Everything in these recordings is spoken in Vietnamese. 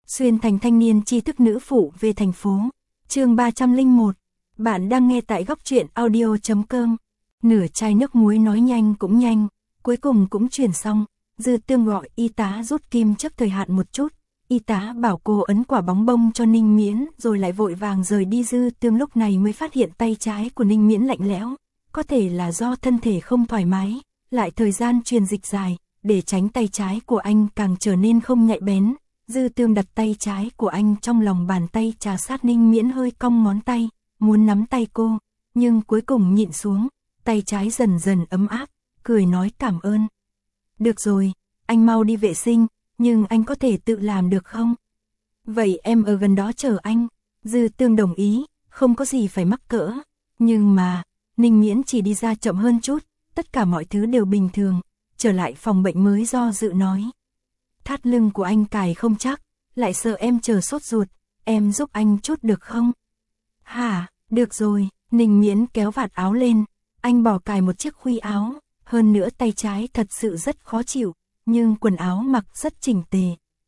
Xuyên thành thanh niên tri thức nữ phụ về thành phố. Chương 301. Bạn đang nghe tại góc truyện audio.com. Nửa chai nước muối nói nhanh cũng nhanh, cuối cùng cũng chuyển xong. Dư Tương gọi y tá rút kim trước thời hạn một chút. Y tá bảo cô ấn quả bóng bông cho Ninh Miễn rồi lại vội vàng rời đi. Dư Tương lúc này mới phát hiện tay trái của Ninh Miễn lạnh lẽo. Có thể là do thân thể không thoải mái, lại thời gian truyền dịch dài, để tránh tay trái của anh càng trở nên không nhạy bén. Dư Tương đặt tay trái của anh trong lòng bàn tay, trà sát Ninh Miễn hơi cong ngón tay, muốn nắm tay cô, nhưng cuối cùng nhịn xuống, tay trái dần dần ấm áp, cười nói cảm ơn. Được rồi, anh mau đi vệ sinh, nhưng anh có thể tự làm được không? Vậy em ở gần đó chờ anh. Dư Tương đồng ý, không có gì phải mắc cỡ. Nhưng mà, Ninh Miễn chỉ đi ra chậm hơn chút, tất cả mọi thứ đều bình thường. Trở lại phòng bệnh mới do dự nói. Thắt lưng của anh cài không chắc, lại sợ em chờ sốt ruột, em giúp anh chút được không? Hả, được rồi. Ninh Miễn kéo vạt áo lên, anh bỏ cài một chiếc khuy áo, hơn nữa tay trái thật sự rất khó chịu, nhưng quần áo mặc rất chỉnh tề.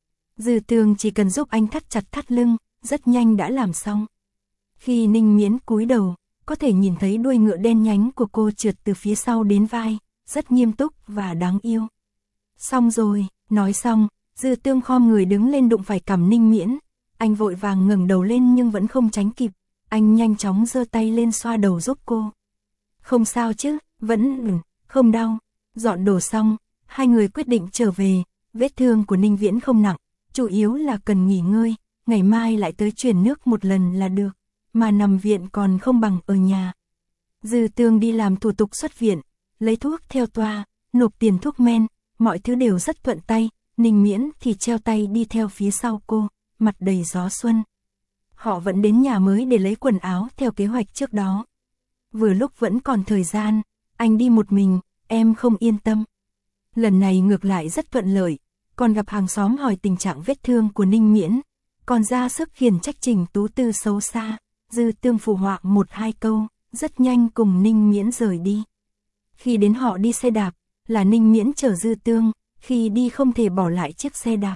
Dư Tương chỉ cần giúp anh thắt chặt thắt lưng, rất nhanh đã làm xong. Khi Ninh Miễn cúi đầu, có thể nhìn thấy đuôi ngựa đen nhánh của cô trượt từ phía sau đến vai, rất nghiêm túc và đáng yêu. Xong rồi, nói xong, Dư Tương khom người đứng lên đụng phải cằm Ninh Miễn. Anh vội vàng ngẩng đầu lên nhưng vẫn không tránh kịp, anh nhanh chóng giơ tay lên xoa đầu giúp cô. Không sao chứ, vẫn không đau. Dọn đồ xong, hai người quyết định trở về. Vết thương của Ninh Viễn không nặng, chủ yếu là cần nghỉ ngơi, ngày mai lại tới chuyển nước một lần là được, mà nằm viện còn không bằng ở nhà. Dư Tương đi làm thủ tục xuất viện, lấy thuốc theo toa, nộp tiền thuốc men, mọi thứ đều rất thuận tay. Ninh Miễn thì treo tay đi theo phía sau cô, mặt đầy gió xuân. Họ vẫn đến nhà mới để lấy quần áo theo kế hoạch trước đó. Vừa lúc vẫn còn thời gian, anh đi một mình, em không yên tâm. Lần này ngược lại rất thuận lợi, còn gặp hàng xóm hỏi tình trạng vết thương của Ninh Miễn, còn ra sức khiển trách Trình Tú Tư xấu xa. Dư Tương phụ họa một hai câu, rất nhanh cùng Ninh Miễn rời đi. Khi đến họ đi xe đạp, là Ninh Miễn chở Dư Tương, khi đi không thể bỏ lại chiếc xe đạp.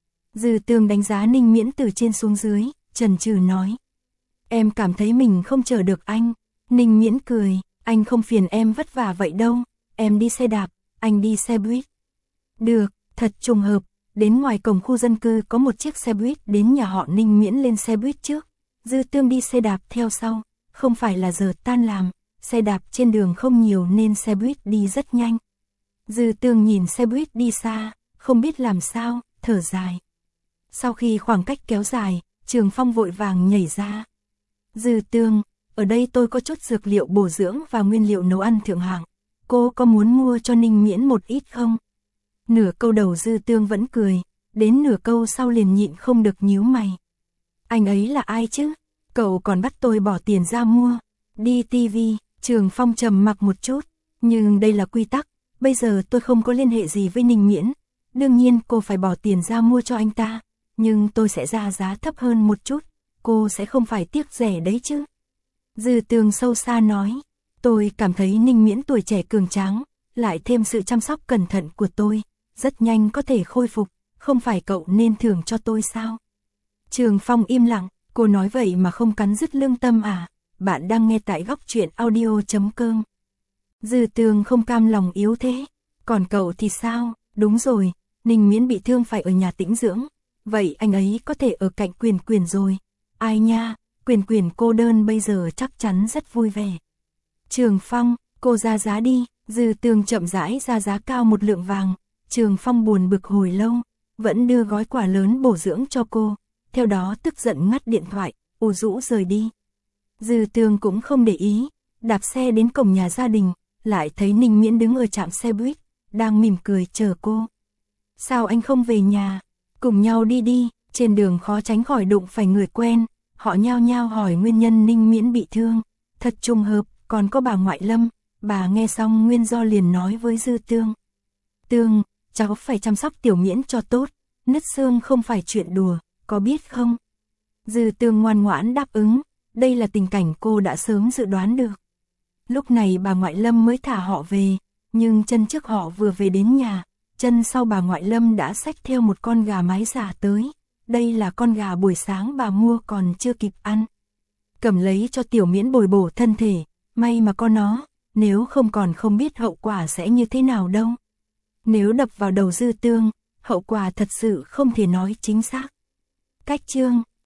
Dư Tương đánh giá Ninh Miễn từ trên xuống dưới, chần chừ nói. Em cảm thấy mình không chở được anh. Ninh Miễn cười, anh không phiền em vất vả vậy đâu, em đi xe đạp, anh đi xe buýt. Được, thật trùng hợp, đến ngoài cổng khu dân cư có một chiếc xe buýt đến nhà họ. Ninh Miễn lên xe buýt trước, Dư Tương đi xe đạp theo sau, không phải là giờ tan làm, xe đạp trên đường không nhiều nên xe buýt đi rất nhanh. Dư Tương nhìn xe buýt đi xa, không biết làm sao, thở dài. Sau khi khoảng cách kéo dài, Trường Phong vội vàng nhảy ra. Dư Tương, ở đây tôi có chút dược liệu bổ dưỡng và nguyên liệu nấu ăn thượng hạng, cô có muốn mua cho Ninh Miễn một ít không? Nửa câu đầu Dư Tương vẫn cười, đến nửa câu sau liền nhịn không được nhíu mày. Anh ấy là ai chứ? Cậu còn bắt tôi bỏ tiền ra mua. Đi tivi. Trường Phong trầm mặc một chút, nhưng đây là quy tắc, bây giờ tôi không có liên hệ gì với Ninh Miễn, đương nhiên cô phải bỏ tiền ra mua cho anh ta, nhưng tôi sẽ ra giá thấp hơn một chút, cô sẽ không phải tiếc rẻ đấy chứ. Dư Tương sâu xa nói, tôi cảm thấy Ninh Miễn tuổi trẻ cường tráng, lại thêm sự chăm sóc cẩn thận của tôi, rất nhanh có thể khôi phục, không phải cậu nên thưởng cho tôi sao? Trường Phong im lặng, cô nói vậy mà không cắn rứt lương tâm à? Bạn đang nghe tại góc truyện audio.com. Dư Tương không cam lòng yếu thế. Còn cậu thì sao? Đúng rồi, Ninh Miễn bị thương phải ở nhà tĩnh dưỡng. Vậy anh ấy có thể ở cạnh Quyền Quyền rồi. Ai nha, Quyền Quyền cô đơn bây giờ chắc chắn rất vui vẻ. Trường Phong, cô ra giá đi. Dư Tương chậm rãi ra giá cao một lượng vàng. Trường Phong buồn bực hồi lâu, vẫn đưa gói quà lớn bổ dưỡng cho cô. Theo đó tức giận ngắt điện thoại, ù rũ rời đi. Dư Tương cũng không để ý, đạp xe đến cổng nhà gia đình, lại thấy Ninh Miễn đứng ở trạm xe buýt, đang mỉm cười chờ cô. Sao anh không về nhà? Cùng nhau đi đi. Trên đường khó tránh khỏi đụng phải người quen, họ nhao nhao hỏi nguyên nhân Ninh Miễn bị thương. Thật trùng hợp, còn có bà ngoại Lâm, bà nghe xong nguyên do liền nói với Dư Tương. Tương, cháu phải chăm sóc Tiểu Miễn cho tốt, nứt xương không phải chuyện đùa, có biết không? Dư Tương ngoan ngoãn đáp ứng. Đây là tình cảnh cô đã sớm dự đoán được. Lúc này bà ngoại Lâm mới thả họ về, nhưng chân trước họ vừa về đến nhà, chân sau bà ngoại Lâm đã xách theo một con gà mái già tới. đây là con gà buổi sáng bà mua còn chưa kịp ăn. Cầm lấy cho Tiểu Miễn bồi bổ thân thể, may mà có nó, nếu không còn không biết hậu quả sẽ như thế nào đâu. Nếu đập vào đầu Dư Tương, hậu quả thật sự không thể nói chính xác. Cách chương